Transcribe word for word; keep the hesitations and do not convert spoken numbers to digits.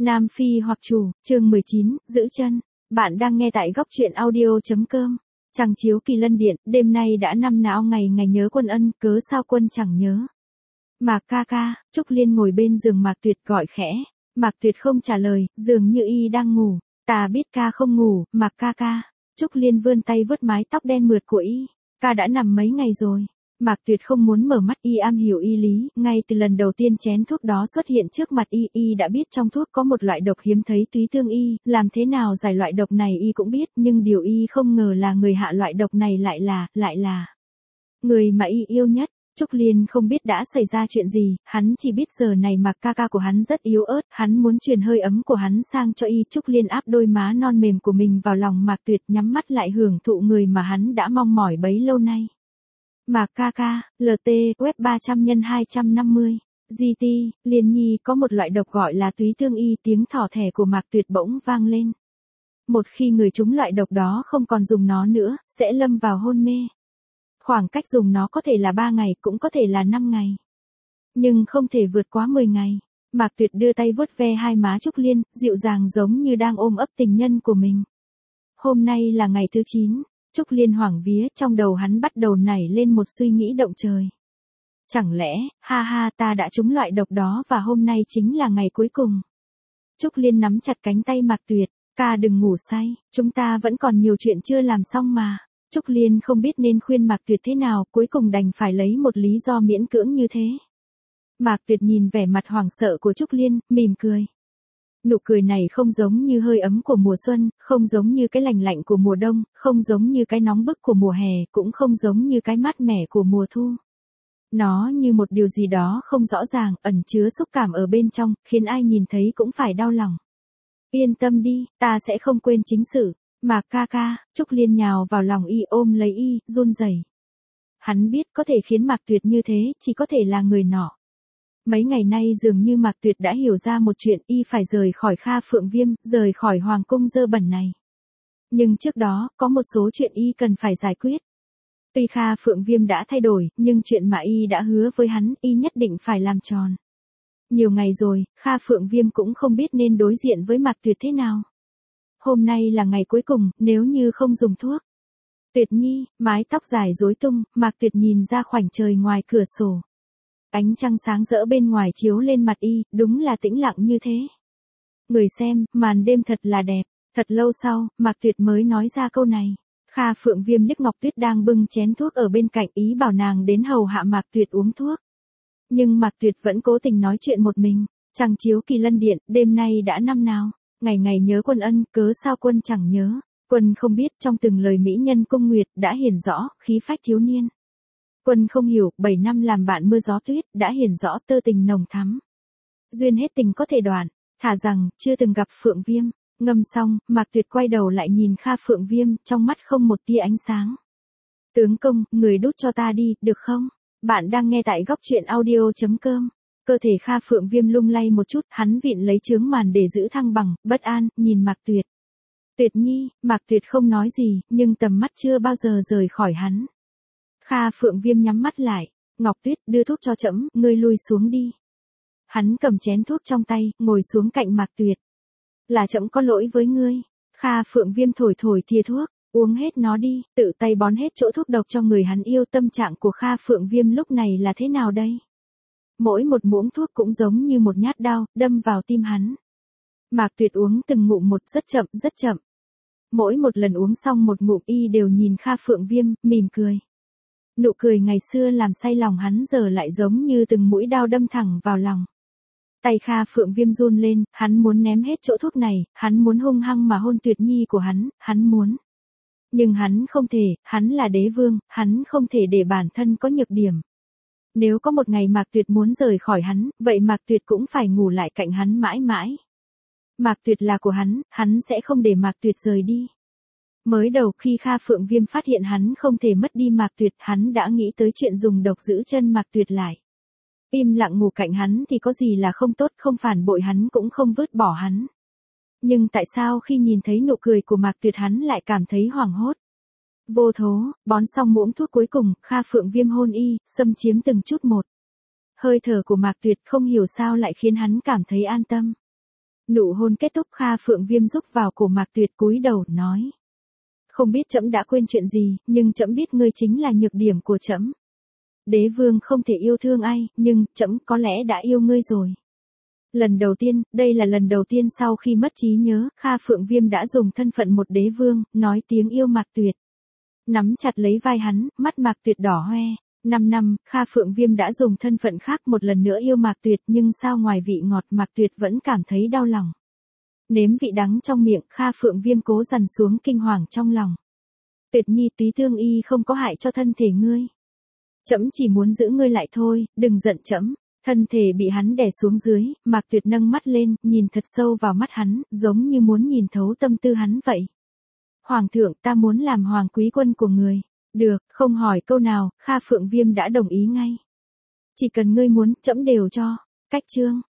Nam Phi hoặc Chủ, chương mười chín, giữ chân. Bạn đang nghe tại góc truyện audio.com. Trăng chiếu kỳ lân điện, đêm nay đã năm não ngày ngày nhớ quân ân, cớ sao quân chẳng nhớ. Mạc ca ca, Trúc Liên ngồi bên giường Mạc Tuyệt gọi khẽ. Mạc Tuyệt không trả lời, dường như y đang ngủ. Ta biết ca không ngủ, Mạc ca ca. Trúc Liên vươn tay vuốt mái tóc đen mượt của y. Ca đã nằm mấy ngày rồi. Mạc Tuyệt không muốn mở mắt, y am hiểu y lý, ngay từ lần đầu tiên chén thuốc đó xuất hiện trước mặt y, y đã biết trong thuốc có một loại độc hiếm thấy túy tương y, làm thế nào giải loại độc này y cũng biết, nhưng điều y không ngờ là người hạ loại độc này lại là, lại là người mà y yêu nhất. Trúc Liên không biết đã xảy ra chuyện gì, hắn chỉ biết giờ này Mạc ca ca của hắn rất yếu ớt, hắn muốn truyền hơi ấm của hắn sang cho y. Trúc Liên áp đôi má non mềm của mình vào lòng Mạc Tuyệt, nhắm mắt lại hưởng thụ người mà hắn đã mong mỏi bấy lâu nay. Mạc ca ca, lờ tê, web ba trăm nhân hai trăm năm mươi, giê tê, Liên Nhi có một loại độc gọi là túy tương y, tiếng thỏ thẻ của Mạc Tuyệt bỗng vang lên. Một khi người trúng loại độc đó không còn dùng nó nữa, sẽ lâm vào hôn mê. Khoảng cách dùng nó có thể là ba ngày, cũng có thể là năm ngày. Nhưng không thể vượt quá mười ngày. Mạc Tuyệt đưa tay vuốt ve hai má Trúc Liên, dịu dàng giống như đang ôm ấp tình nhân của mình. Hôm nay là ngày thứ chín. Trúc Liên hoảng vía, trong đầu hắn bắt đầu nảy lên một suy nghĩ động trời. Chẳng lẽ, ha ha, ta đã trúng loại độc đó và hôm nay chính là ngày cuối cùng. Trúc Liên nắm chặt cánh tay Mạc Tuyệt, ca đừng ngủ say, chúng ta vẫn còn nhiều chuyện chưa làm xong mà. Trúc Liên không biết nên khuyên Mạc Tuyệt thế nào, cuối cùng đành phải lấy một lý do miễn cưỡng như thế. Mạc Tuyệt nhìn vẻ mặt hoảng sợ của Trúc Liên, mỉm cười. Nụ cười này không giống như hơi ấm của mùa xuân, không giống như cái lạnh lạnh của mùa đông, không giống như cái nóng bức của mùa hè, cũng không giống như cái mát mẻ của mùa thu. Nó như một điều gì đó không rõ ràng, ẩn chứa xúc cảm ở bên trong, khiến ai nhìn thấy cũng phải đau lòng. Yên tâm đi, ta sẽ không quên chính sự. Mạc ca ca, Trúc Liên nhào vào lòng y, ôm lấy y, run rẩy. Hắn biết có thể khiến Mạc Tuyệt như thế, chỉ có thể là người nọ. Mấy ngày nay dường như Mạc Tuyệt đã hiểu ra một chuyện, y phải rời khỏi Kha Phượng Viêm, rời khỏi hoàng cung dơ bẩn này. Nhưng trước đó, có một số chuyện y cần phải giải quyết. Tuy Kha Phượng Viêm đã thay đổi, nhưng chuyện mà y đã hứa với hắn, y nhất định phải làm tròn. Nhiều ngày rồi, Kha Phượng Viêm cũng không biết nên đối diện với Mạc Tuyệt thế nào. Hôm nay là ngày cuối cùng, nếu như không dùng thuốc. Tuyệt Nhi, mái tóc dài rối tung, Mạc Tuyệt nhìn ra khoảnh trời ngoài cửa sổ. Ánh trăng sáng rỡ bên ngoài chiếu lên mặt y, đúng là tĩnh lặng như thế. Người xem, màn đêm thật là đẹp. Thật lâu sau, Mạc Tuyệt mới nói ra câu này. Kha Phượng Viêm liếc Ngọc Tuyết đang bưng chén thuốc ở bên cạnh, ý bảo nàng đến hầu hạ Mạc Tuyệt uống thuốc. Nhưng Mạc Tuyệt vẫn cố tình nói chuyện một mình. Trăng chiếu kỳ lân điện, đêm nay đã năm nào. Ngày ngày nhớ quân ân, cớ sao quân chẳng nhớ. Quân không biết trong từng lời mỹ nhân cung nguyệt đã hiển rõ, khí phách thiếu niên. Quân không hiểu, bảy năm làm bạn mưa gió tuyết, đã hiển rõ tơ tình nồng thắm. Duyên hết tình có thể đoạn, thả rằng, chưa từng gặp Phượng Viêm. Ngâm xong, Mạc Tuyệt quay đầu lại nhìn Kha Phượng Viêm, trong mắt không một tia ánh sáng. Tướng công, người đút cho ta đi, được không? Bạn đang nghe tại góc truyện audio.com. Cơ thể Kha Phượng Viêm lung lay một chút, hắn vịn lấy chướng màn để giữ thăng bằng, bất an, nhìn Mạc Tuyệt. Tuyệt Nhi, Mạc Tuyệt không nói gì, nhưng tầm mắt chưa bao giờ rời khỏi hắn. Kha Phượng Viêm nhắm mắt lại, Ngọc Tuyết, đưa thuốc cho trẫm, ngươi lui xuống đi. Hắn cầm chén thuốc trong tay, ngồi xuống cạnh Mạc Tuyệt. Là trẫm có lỗi với ngươi. Kha Phượng Viêm thổi thổi thìa thuốc, uống hết nó đi, tự tay bón hết chỗ thuốc độc cho người hắn yêu. Tâm trạng của Kha Phượng Viêm lúc này là thế nào đây? Mỗi một muỗng thuốc cũng giống như một nhát đao, đâm vào tim hắn. Mạc Tuyệt uống từng ngụm một, rất chậm, rất chậm. Mỗi một lần uống xong một ngụm, y đều nhìn Kha Phượng Viêm, mỉm cười. Nụ cười ngày xưa làm say lòng hắn giờ lại giống như từng mũi đao đâm thẳng vào lòng. Tay Kha Phượng Viêm run lên, hắn muốn ném hết chỗ thuốc này, hắn muốn hung hăng mà hôn Tuyệt Nhi của hắn, hắn muốn. Nhưng hắn không thể, hắn là đế vương, hắn không thể để bản thân có nhược điểm. Nếu có một ngày Mạc Tuyệt muốn rời khỏi hắn, vậy Mạc Tuyệt cũng phải ngủ lại cạnh hắn mãi mãi. Mạc Tuyệt là của hắn, hắn sẽ không để Mạc Tuyệt rời đi. Mới đầu khi Kha Phượng Viêm phát hiện hắn không thể mất đi Mạc Tuyệt, hắn đã nghĩ tới chuyện dùng độc giữ chân Mạc Tuyệt lại. Im lặng ngủ cạnh hắn thì có gì là không tốt, không phản bội hắn cũng không vứt bỏ hắn. Nhưng tại sao khi nhìn thấy nụ cười của Mạc Tuyệt hắn lại cảm thấy hoảng hốt? Vô thố, bón xong muỗng thuốc cuối cùng, Kha Phượng Viêm hôn y, xâm chiếm từng chút một. Hơi thở của Mạc Tuyệt không hiểu sao lại khiến hắn cảm thấy an tâm. Nụ hôn kết thúc, Kha Phượng Viêm rúc vào cổ Mạc Tuyệt cúi đầu nói. Không biết trẫm đã quên chuyện gì, nhưng trẫm biết ngươi chính là nhược điểm của trẫm. Đế vương không thể yêu thương ai, nhưng trẫm có lẽ đã yêu ngươi rồi. Lần đầu tiên, đây là lần đầu tiên sau khi mất trí nhớ, Kha Phượng Viêm đã dùng thân phận một đế vương, nói tiếng yêu Mạc Tuyệt. Nắm chặt lấy vai hắn, mắt Mạc Tuyệt đỏ hoe. Năm năm, Kha Phượng Viêm đã dùng thân phận khác một lần nữa yêu Mạc Tuyệt, nhưng sao ngoài vị ngọt Mạc Tuyệt vẫn cảm thấy đau lòng. Nếm vị đắng trong miệng, Kha Phượng Viêm cố dằn xuống kinh hoàng trong lòng. Tuyệt nhi, túy thương y không có hại cho thân thể ngươi. Trẫm chỉ muốn giữ ngươi lại thôi, đừng giận trẫm. Thân thể bị hắn đè xuống dưới, Mạc Tuyệt nâng mắt lên, nhìn thật sâu vào mắt hắn, giống như muốn nhìn thấu tâm tư hắn vậy. Hoàng thượng, ta muốn làm hoàng quý quân của người. Được, không hỏi câu nào, Kha Phượng Viêm đã đồng ý ngay. Chỉ cần ngươi muốn, trẫm đều cho. Cách chương